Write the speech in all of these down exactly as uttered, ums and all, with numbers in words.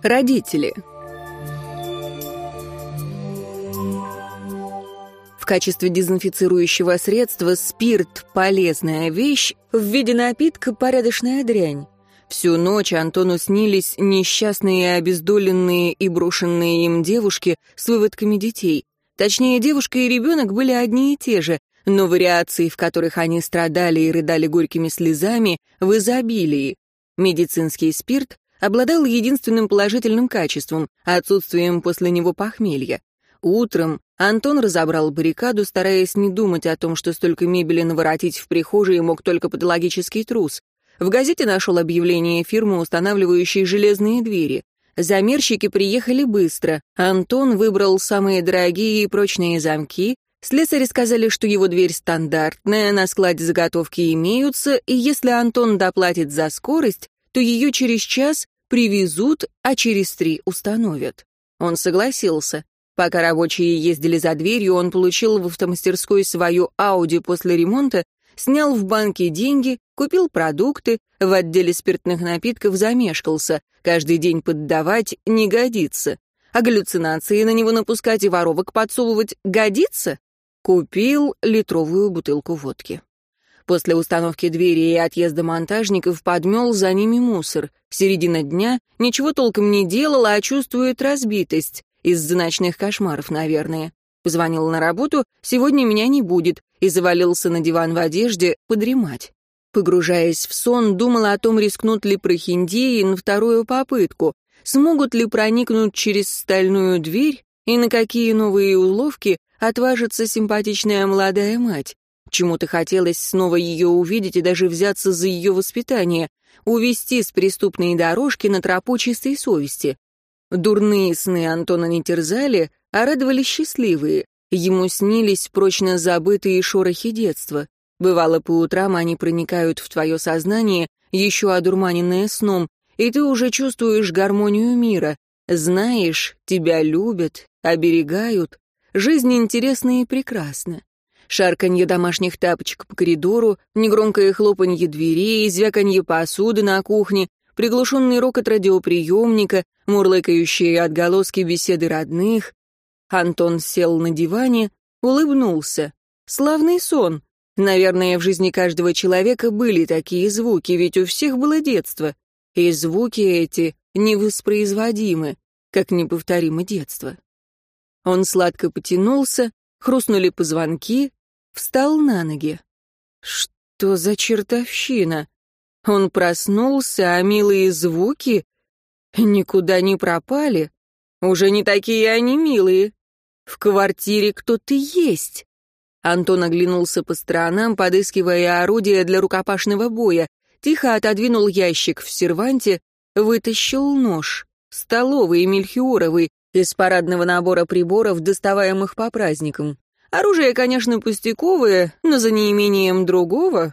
Родители. В качестве дезинфицирующего средства спирт — полезная вещь, в виде напитка — порядочная дрянь. Всю ночь Антону снились несчастные, обездоленные и брошенные им девушки с выводками детей. Точнее, девушка и ребенок были одни и те же, но вариаций, в которых они страдали и рыдали горькими слезами, в изобилии. Медицинский спирт обладал единственным положительным качеством — отсутствием после него похмелья. Утром Антон разобрал баррикаду, стараясь не думать о том, что столько мебели наворотить в прихожей мог только патологический трус. В газете нашел объявление фирмы, устанавливающей железные двери. Замерщики приехали быстро. Антон выбрал самые дорогие и прочные замки. Слесари сказали, что его дверь стандартная, на складе заготовки имеются, и если Антон доплатит за скорость, то ее через час привезут, а через три установят. Он согласился. Пока рабочие ездили за дверью, он получил в автомастерской свою Ауди после ремонта, снял в банке деньги, купил продукты, в отделе спиртных напитков замешкался. Каждый день поддавать не годится. А галлюцинации на него напускать и воровок подсовывать годится? Купил литровую бутылку водки. После установки двери и отъезда монтажников подмел за ними мусор. Середина дня, ничего толком не делал, а чувствует разбитость. Из-за ночных кошмаров, наверное. Позвонил на работу, сегодня меня не будет, и завалился на диван в одежде подремать. Погружаясь в сон, думал о том, рискнут ли прохиндеи на вторую попытку, смогут ли проникнуть через стальную дверь, и на какие новые уловки отважится симпатичная молодая мать. Чему-то хотелось снова ее увидеть и даже взяться за ее воспитание, увести с преступной дорожки на тропу чистой совести. Дурные сны Антона не терзали, а радовали счастливые. Ему снились прочно забытые шорохи детства. Бывало, по утрам они проникают в твое сознание, еще одурманенное сном, и ты уже чувствуешь гармонию мира. Знаешь, тебя любят, оберегают. Жизнь интересна и прекрасна. Шарканье домашних тапочек по коридору, негромкое хлопанье дверей, звяканье посуды на кухне, приглушенный рокот радиоприемника, мурлыкающие отголоски беседы родных. Антон сел на диване, улыбнулся. Славный сон. Наверное, в жизни каждого человека были такие звуки, ведь у всех было детство. И звуки эти невоспроизводимы, как неповторимо детство. Он сладко потянулся, хрустнули позвонки, встал на ноги. Что за чертовщина? Он проснулся, а милые звуки никуда не пропали. Уже не такие они милые. В квартире кто-то есть. Антон оглянулся по сторонам, подыскивая орудие для рукопашного боя, тихо отодвинул ящик в серванте, вытащил нож, столовый, мельхиоровый, из парадного набора приборов, доставаемых по праздникам. Оружие, конечно, пустяковое, но за неимением другого.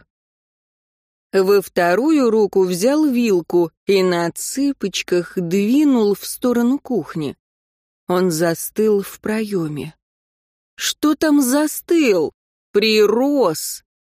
Во вторую руку взял вилку и на цыпочках двинул в сторону кухни. Он застыл в проеме. Что там застыл? Прирос.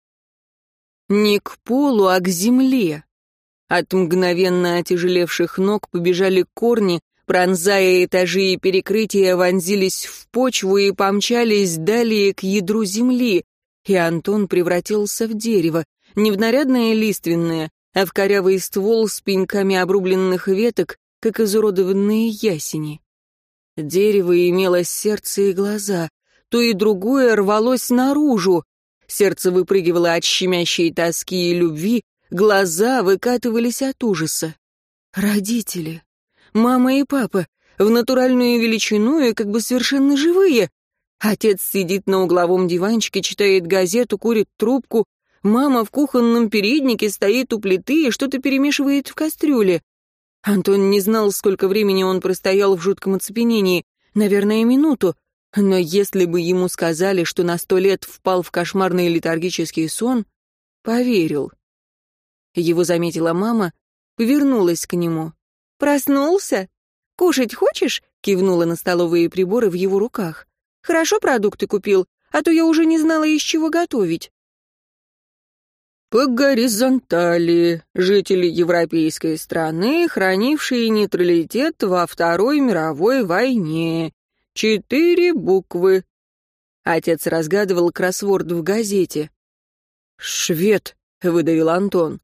Не к полу, а к земле. От мгновенно отяжелевших ног побежали корни, пронзая этажи и перекрытия, вонзились в почву и помчались далее к ядру земли, и Антон превратился в дерево, не в нарядное лиственное, а в корявый ствол с пеньками обрубленных веток, как изуродованные ясени. Дерево имело сердце и глаза, то и другое рвалось наружу. Сердце выпрыгивало от щемящей тоски и любви, глаза выкатывались от ужаса. Родители, мама и папа, в натуральную величину и как бы совершенно живые. Отец сидит на угловом диванчике, читает газету, курит трубку. Мама в кухонном переднике стоит у плиты и что-то перемешивает в кастрюле. Антон не знал, сколько времени он простоял в жутком оцепенении. Наверное, минуту. Но если бы ему сказали, что на сто лет впал в кошмарный летаргический сон, поверил. Его заметила мама, повернулась к нему. «Проснулся? Кушать хочешь?» — кивнула на столовые приборы в его руках. «Хорошо продукты купил, а то я уже не знала, из чего готовить». По горизонтали. Жители европейской страны, хранившие нейтралитет во Второй мировой войне. Четыре буквы. Отец разгадывал кроссворд в газете. «Швед», — выдавил Антон.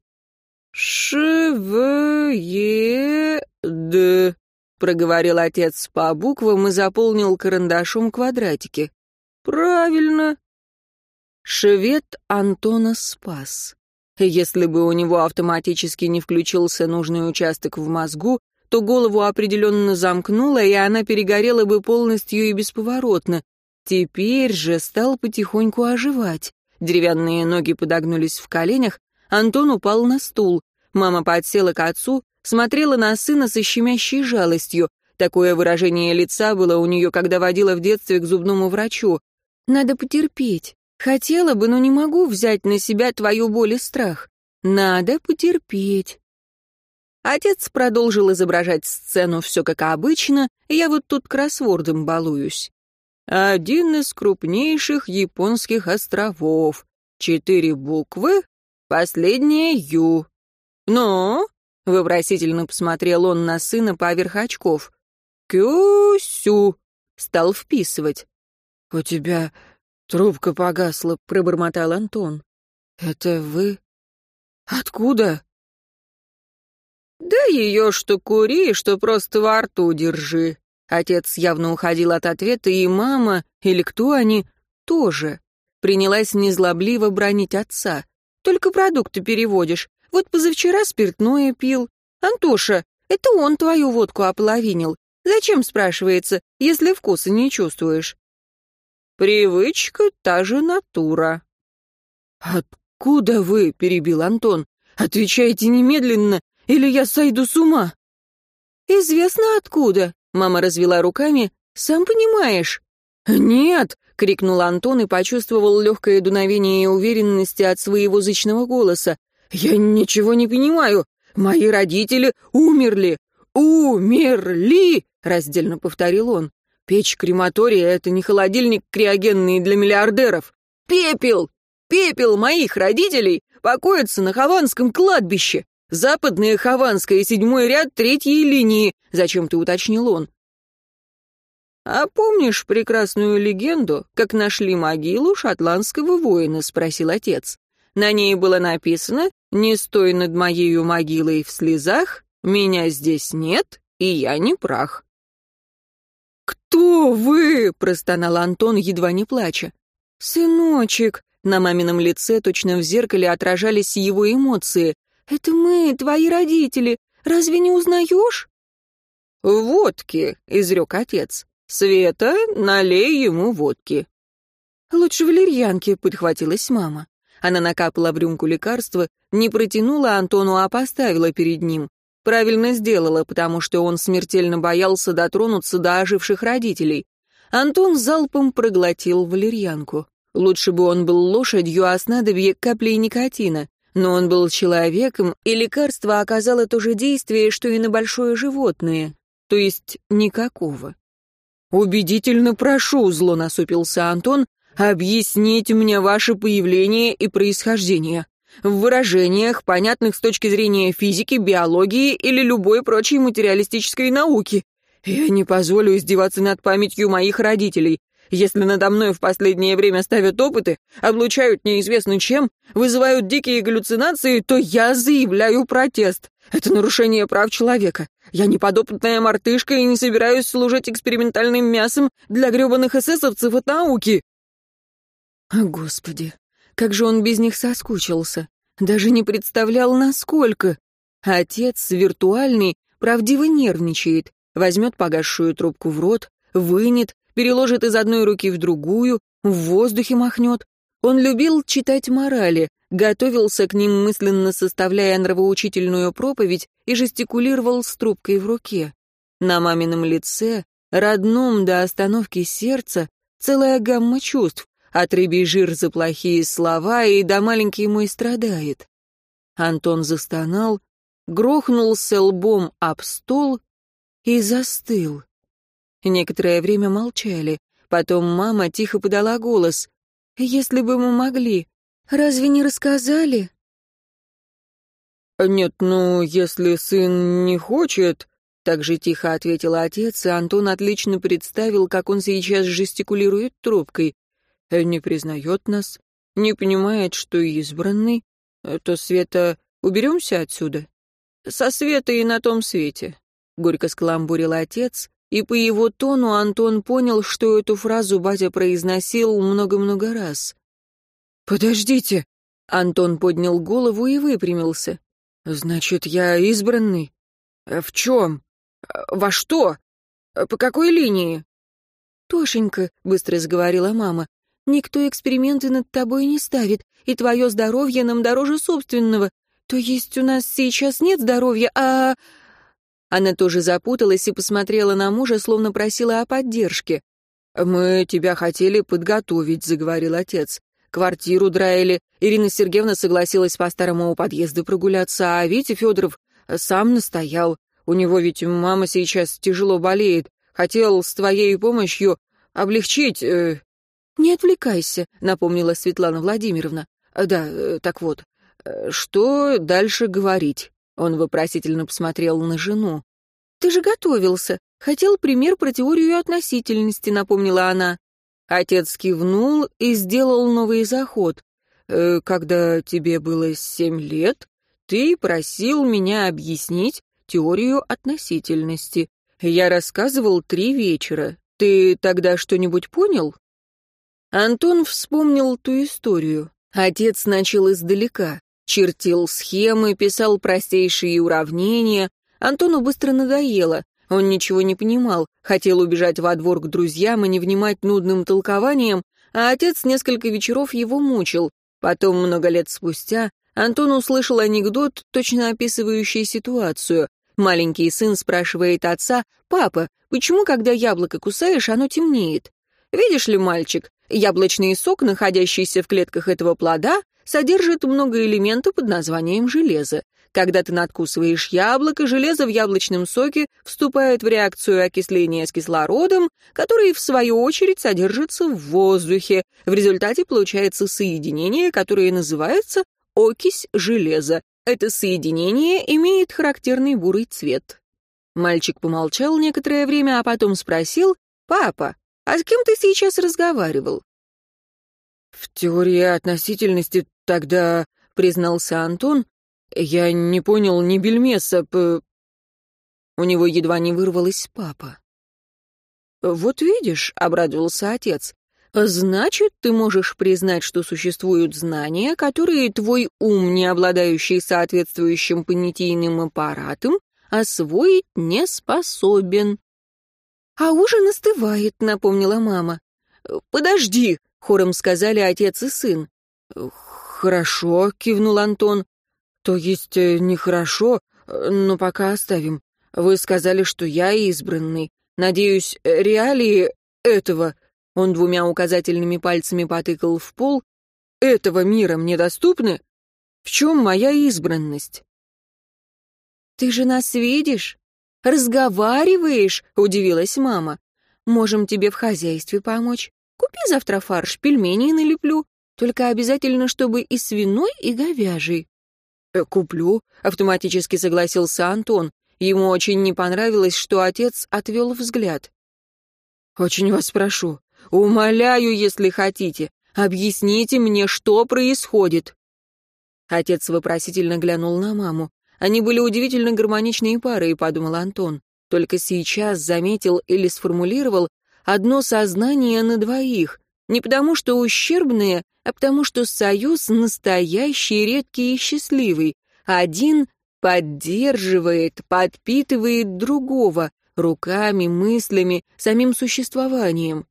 «Ш-в-е-д», — проговорил отец по буквам и заполнил карандашом квадратики. «Правильно». Швед Антона спас. Если бы у него автоматически не включился нужный участок в мозгу, то голову определенно замкнуло, и она перегорела бы полностью и бесповоротно. Теперь же стал потихоньку оживать. Деревянные ноги подогнулись в коленях, Антон упал на стул. Мама подсела к отцу, смотрела на сына со щемящей жалостью. Такое выражение лица было у нее, когда водила в детстве к зубному врачу. «Надо потерпеть. Хотела бы, но не могу взять на себя твою боль и страх. Надо потерпеть». Отец продолжил изображать сцену все как обычно, я вот тут кроссвордом балуюсь. Один из крупнейших японских островов. Четыре буквы, последняя «ю». «Ну?» — вопросительно посмотрел он на сына поверх очков. «Кю-сю», — стал вписывать. «У тебя трубка погасла», — пробормотал Антон. «Это вы? Откуда?» «Да ее что кури, что просто во рту держи». Отец явно уходил от ответа, и мама, или кто они, тоже. Принялась незлобливо бранить отца. «Только продукты переводишь. Вот позавчера спиртное пил. Антоша, это он твою водку ополовинил. Зачем, спрашивается, если вкуса не чувствуешь?» «Привычка — та же натура». «Откуда вы?» — перебил Антон. «Отвечайте немедленно, или я сойду с ума». «Известно откуда», — мама развела руками. «Сам понимаешь». «Нет», — крикнул Антон и почувствовал легкое дуновение уверенности от своего зычного голоса. «Я ничего не понимаю. Мои родители умерли. Умерли!» — раздельно повторил он. «Печь крематория — это не холодильник криогенный для миллиардеров. Пепел! Пепел моих родителей покоится на Хованском кладбище. Западное Хованское, седьмой ряд третьей линии», — зачем-то уточнил он. «А помнишь прекрасную легенду, как нашли могилу шотландского воина?» — спросил отец. На ней было написано: «Не стой над моею могилой в слезах, меня здесь нет, и я не прах». «Кто вы?» — простонал Антон, едва не плача. «Сыночек», — на мамином лице точно в зеркале отражались его эмоции. «Это мы, твои родители. Разве не узнаешь?» «Водки», — изрек отец. «Света, налей ему водки». «Лучше валерьянки», — подхватилась мама. Она накапала в рюмку лекарства, не протянула Антону, а поставила перед ним. Правильно сделала, потому что он смертельно боялся дотронуться до оживших родителей. Антон залпом проглотил валерьянку. Лучше бы он был лошадью, а снадобье — каплей никотина. Но он был человеком, и лекарство оказало то же действие, что и на большое животное, то есть никакого. «Убедительно прошу», — зло насупился Антон, — «объясните мне ваше появление и происхождение. В выражениях, понятных с точки зрения физики, биологии или любой прочей материалистической науки. Я не позволю издеваться над памятью моих родителей. Если надо мной в последнее время ставят опыты, облучают неизвестно чем, вызывают дикие галлюцинации, то я заявляю протест. Это нарушение прав человека. Я не подопытная мартышка и не собираюсь служить экспериментальным мясом для гребаных эсэсовцев от науки». Господи, как же он без них соскучился. Даже не представлял, насколько. Отец, виртуальный, правдиво нервничает. Возьмет погасшую трубку в рот, вынет, переложит из одной руки в другую, в воздухе махнет. Он любил читать морали, готовился к ним, мысленно составляя нравоучительную проповедь, и жестикулировал с трубкой в руке. На мамином лице, родном до остановки сердца, целая гамма чувств, от рыбий жир за плохие слова и до маленький мой страдает. Антон застонал, грохнулся лбом об стол и застыл. Некоторое время молчали. Потом мама тихо подала голос. «Если бы мы могли, разве не рассказали?» «Нет, ну, если сын не хочет...» — так же тихо ответил отец, и Антон отлично представил, как он сейчас жестикулирует трубкой. «Не признает нас, не понимает, что избранный. То, Света, уберемся отсюда?» «Со Светой и на том свете», — горько скаламбурил отец, и по его тону Антон понял, что эту фразу батя произносил много-много раз. «Подождите!» — Антон поднял голову и выпрямился. «Значит, я избранный? В чем? Во что? По какой линии?» «Тошенька», — быстро заговорила мама, — «никто эксперименты над тобой не ставит, и твое здоровье нам дороже собственного. То есть у нас сейчас нет здоровья, а...» Она тоже запуталась и посмотрела на мужа, словно просила о поддержке. «Мы тебя хотели подготовить», — заговорил отец. «Квартиру драили. Ирина Сергеевна согласилась по старому подъезду прогуляться, а Витя Федоров сам настоял. У него ведь мама сейчас тяжело болеет. Хотел с твоей помощью облегчить...» э... «Не отвлекайся», — напомнила Светлана Владимировна. «Да, э, так вот, э, что дальше говорить?» Он вопросительно посмотрел на жену. «Ты же готовился. Хотел пример про теорию относительности», — напомнила она. Отец кивнул и сделал новый заход. «Э, «Когда тебе было семь лет, ты просил меня объяснить теорию относительности. Я рассказывал три вечера. Ты тогда что-нибудь понял?» Антон вспомнил ту историю. Отец начал издалека. Чертил схемы, писал простейшие уравнения. Антону быстро надоело. Он ничего не понимал, хотел убежать во двор к друзьям и не внимать нудным толкованиям, а отец несколько вечеров его мучил. Потом, много лет спустя, Антон услышал анекдот, точно описывающий ситуацию. Маленький сын спрашивает отца: «Папа, почему, когда яблоко кусаешь, оно темнеет?» «Видишь ли, мальчик, яблочный сок, находящийся в клетках этого плода, содержит много элементов под названием железо. Когда ты надкусываешь яблоко, железо в яблочном соке вступает в реакцию окисления с кислородом, который, в свою очередь, содержится в воздухе. В результате получается соединение, которое называется окись железа. Это соединение имеет характерный бурый цвет». Мальчик помолчал некоторое время, а потом спросил: «Папа, а с кем ты сейчас разговаривал?» «В теории относительности тогда», — признался Антон, — «я не понял ни бельмеса, п...» У него едва не вырвалось «папа». «Вот видишь», — обрадовался отец, — «значит, ты можешь признать, что существуют знания, которые твой ум, не обладающий соответствующим понятийным аппаратом, освоить не способен». «А ужин остывает», — напомнила мама. «Подожди», — хором сказали отец и сын. «Хорошо», — кивнул Антон. «То есть нехорошо, но пока оставим. Вы сказали, что я избранный. Надеюсь, реалии этого...» Он двумя указательными пальцами потыкал в пол. «Этого мира мне доступны? В чем моя избранность?» «Ты же нас видишь? Разговариваешь?» — удивилась мама. «Можем тебе в хозяйстве помочь. Купи завтра фарш, пельмени налеплю. Только обязательно, чтобы и свиной, и говяжий». «Куплю», — автоматически согласился Антон. Ему очень не понравилось, что отец отвел взгляд. «Очень вас прошу, умоляю, если хотите, объясните мне, что происходит». Отец вопросительно глянул на маму. Они были удивительно гармоничные парой, подумал Антон. Только сейчас заметил или сформулировал одно сознание на двоих. Не потому что ущербные, а потому что союз настоящий, редкий и счастливый. Один поддерживает, подпитывает другого руками, мыслями, самим существованием.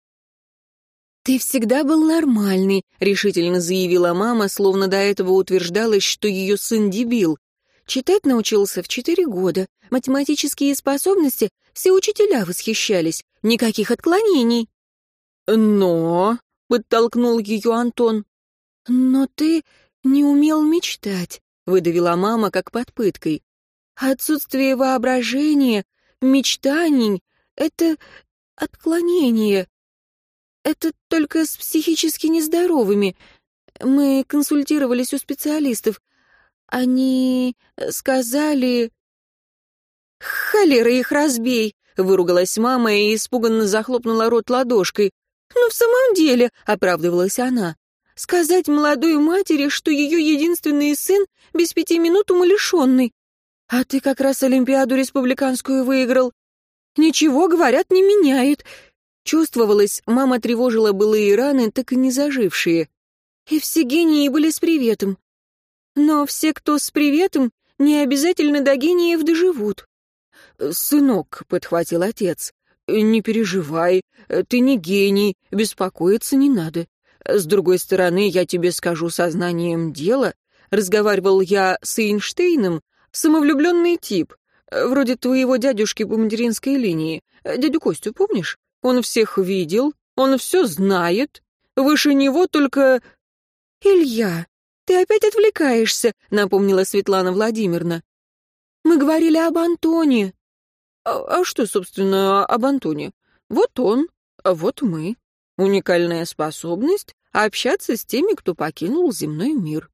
«Ты всегда был нормальный», — решительно заявила мама, словно до этого утверждалось, что ее сын дебил. «Читать научился в четыре года. Математические способности все учителя восхищались. Никаких отклонений». «Но...» — подтолкнул ее Антон. «Но ты не умел мечтать», — выдавила мама как под пыткой. «Отсутствие воображения, мечтаний — это отклонение. Это только с психически нездоровыми. Мы консультировались у специалистов. Они сказали... «Холера их разбей!» — выругалась мама и испуганно захлопнула рот ладошкой. «Ну, в самом деле», — оправдывалась она, — «сказать молодой матери, что ее единственный сын без пяти минут умалишенный. А ты как раз Олимпиаду республиканскую выиграл. Ничего, говорят, не меняет». Чувствовалось, мама тревожила былые раны, так и не зажившие. И все гении были с приветом. Но все, кто с приветом, не обязательно до гениев доживут. «Сынок», — подхватил отец, — «не переживай, ты не гений, беспокоиться не надо. С другой стороны, я тебе скажу сознанием дела, разговаривал я с Эйнштейном, самовлюбленный тип, вроде твоего дядюшки по материнской линии. Дядю Костю помнишь? Он всех видел, он все знает. Выше него только...» «Илья, ты опять отвлекаешься», — напомнила Светлана Владимировна. «Мы говорили об Антоне». А, а что, собственно, об Антоне? Вот он, а вот мы. Уникальная способность общаться с теми, кто покинул земной мир.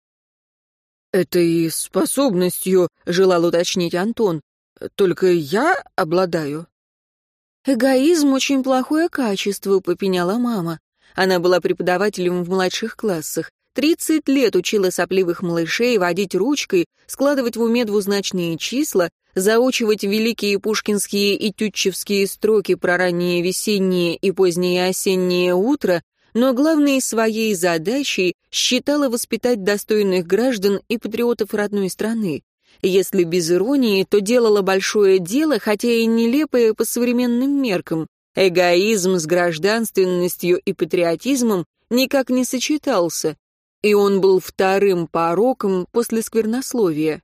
«Этой способностью, — желал уточнить Антон, — только я обладаю». «Эгоизм — очень плохое качество», — попеняла мама. Она была преподавателем в младших классах. Тридцать лет учила сопливых малышей водить ручкой, складывать в уме двузначные числа, заучивать великие пушкинские и тютчевские строки про раннее весеннее и позднее осеннее утро, но главной своей задачей считала воспитать достойных граждан и патриотов родной страны. Если без иронии, то делала большое дело, хотя и нелепое по современным меркам. Эгоизм с гражданственностью и патриотизмом никак не сочетался, и он был вторым пороком после сквернословия.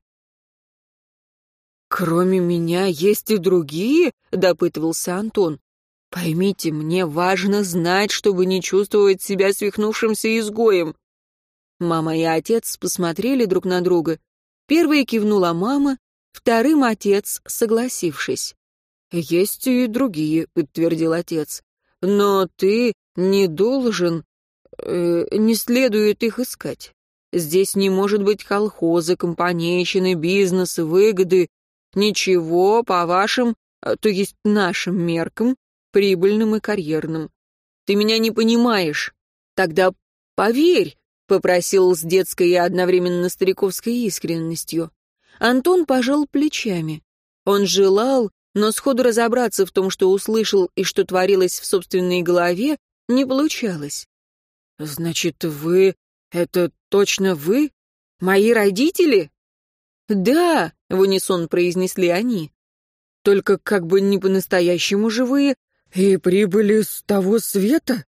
«Кроме меня есть и другие?» — допытывался Антон. «Поймите, мне важно знать, чтобы не чувствовать себя свихнувшимся изгоем». Мама и отец посмотрели друг на друга. Первой кивнула мама, вторым отец, согласившись. «Есть и другие», — подтвердил отец. «Но ты не должен, э, не следует их искать. Здесь не может быть колхоза, компанейщины, бизнеса, выгоды. Ничего, по вашим, то есть нашим меркам, прибыльным и карьерным. Ты меня не понимаешь. Тогда поверь», — попросил с детской и одновременно стариковской искренностью. Антон пожал плечами. Он желал, но сходу разобраться в том, что услышал и что творилось в собственной голове, не получалось. «Значит, вы... это точно вы? Мои родители?» «Да», — в унисон произнесли они. «Только как бы не по-настоящему живые и прибыли с того света?»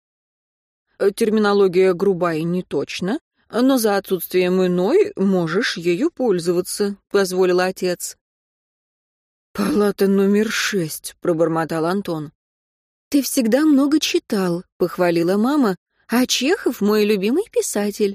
Терминология грубая и не точна, но за отсутствием иной можешь ею пользоваться, — позволил отец. «Палата номер шесть», — пробормотал Антон. «Ты всегда много читал», — похвалила мама, — «а Чехов — мой любимый писатель».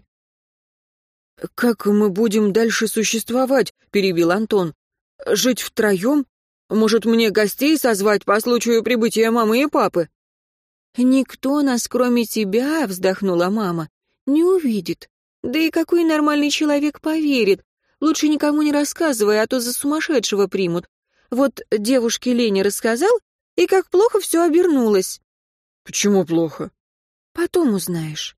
«Как мы будем дальше существовать?» — перебил Антон. «Жить втроем? Может, мне гостей созвать по случаю прибытия мамы и папы?» «Никто нас, кроме тебя, — вздохнула мама, — не увидит. Да и какой нормальный человек поверит? Лучше никому не рассказывай, а то за сумасшедшего примут. Вот девушке Лене рассказал, и как плохо все обернулось». «Почему плохо?» «Потом узнаешь».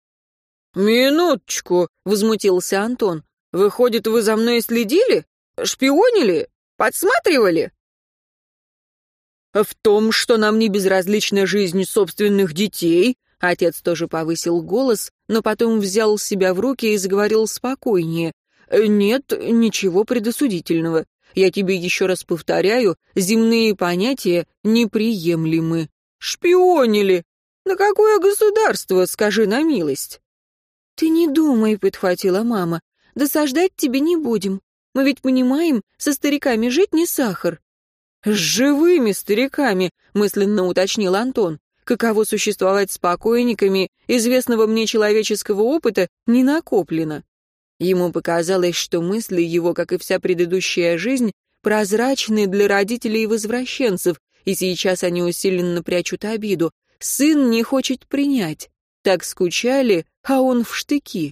«Минуточку», — возмутился Антон. «Выходит, вы за мной следили? Шпионили? Подсматривали?» «В том, что нам не безразлична жизнь собственных детей», — отец тоже повысил голос, но потом взял себя в руки и заговорил спокойнее. «Нет ничего предосудительного. Я тебе еще раз повторяю, земные понятия неприемлемы. Шпионили! На какое государство, скажи на милость?» «Ты не думай», — подхватила мама. «Досаждать тебе не будем. Мы ведь понимаем, со стариками жить не сахар». «С живыми стариками», — мысленно уточнил Антон. «Каково существовать с покойниками, известного мне человеческого опыта не накоплено». Ему показалось, что мысли его, как и вся предыдущая жизнь, прозрачны для родителей-возвращенцев, и сейчас они усиленно прячут обиду. Сын не хочет принять. Так скучали, а он в штыки.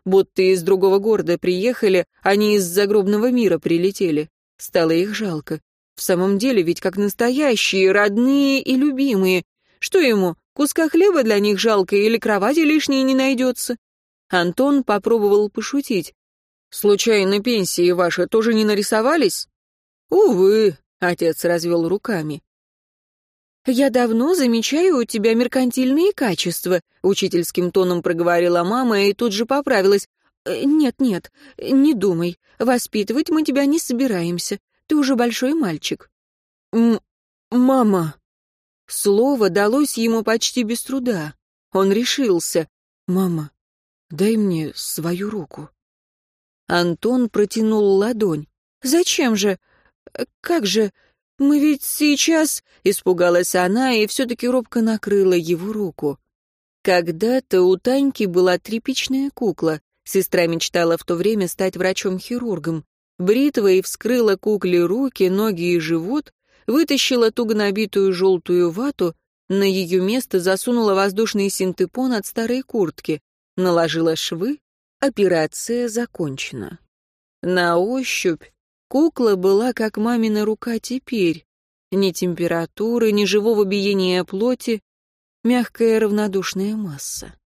будто из другого города приехали, а не из загробного мира прилетели. Стало их жалко. В самом деле ведь как настоящие, родные и любимые. Что ему, куска хлеба для них жалко или кровати лишней не найдется? Антон попробовал пошутить. «Случайно пенсии ваши тоже не нарисовались?» «Увы», — отец развел руками. «Я давно замечаю у тебя меркантильные качества», — учительским тоном проговорила мама и тут же поправилась. «Нет-нет, не думай, воспитывать мы тебя не собираемся, ты уже большой мальчик». «М... мама...» Слово далось ему почти без труда. Он решился. «Мама, дай мне свою руку». Антон протянул ладонь. «Зачем же? Как же? Мы ведь сейчас...» Испугалась она и все-таки робко накрыла его руку. Когда-то у Таньки была тряпичная кукла. Сестра мечтала в то время стать врачом-хирургом. Бритвой вскрыла кукле руки, ноги и живот, вытащила туго набитую желтую вату, на ее место засунула воздушный синтепон от старой куртки, наложила швы, операция закончена. На ощупь кукла была как мамина рука теперь. Ни температуры, ни живого биения плоти, мягкая равнодушная масса.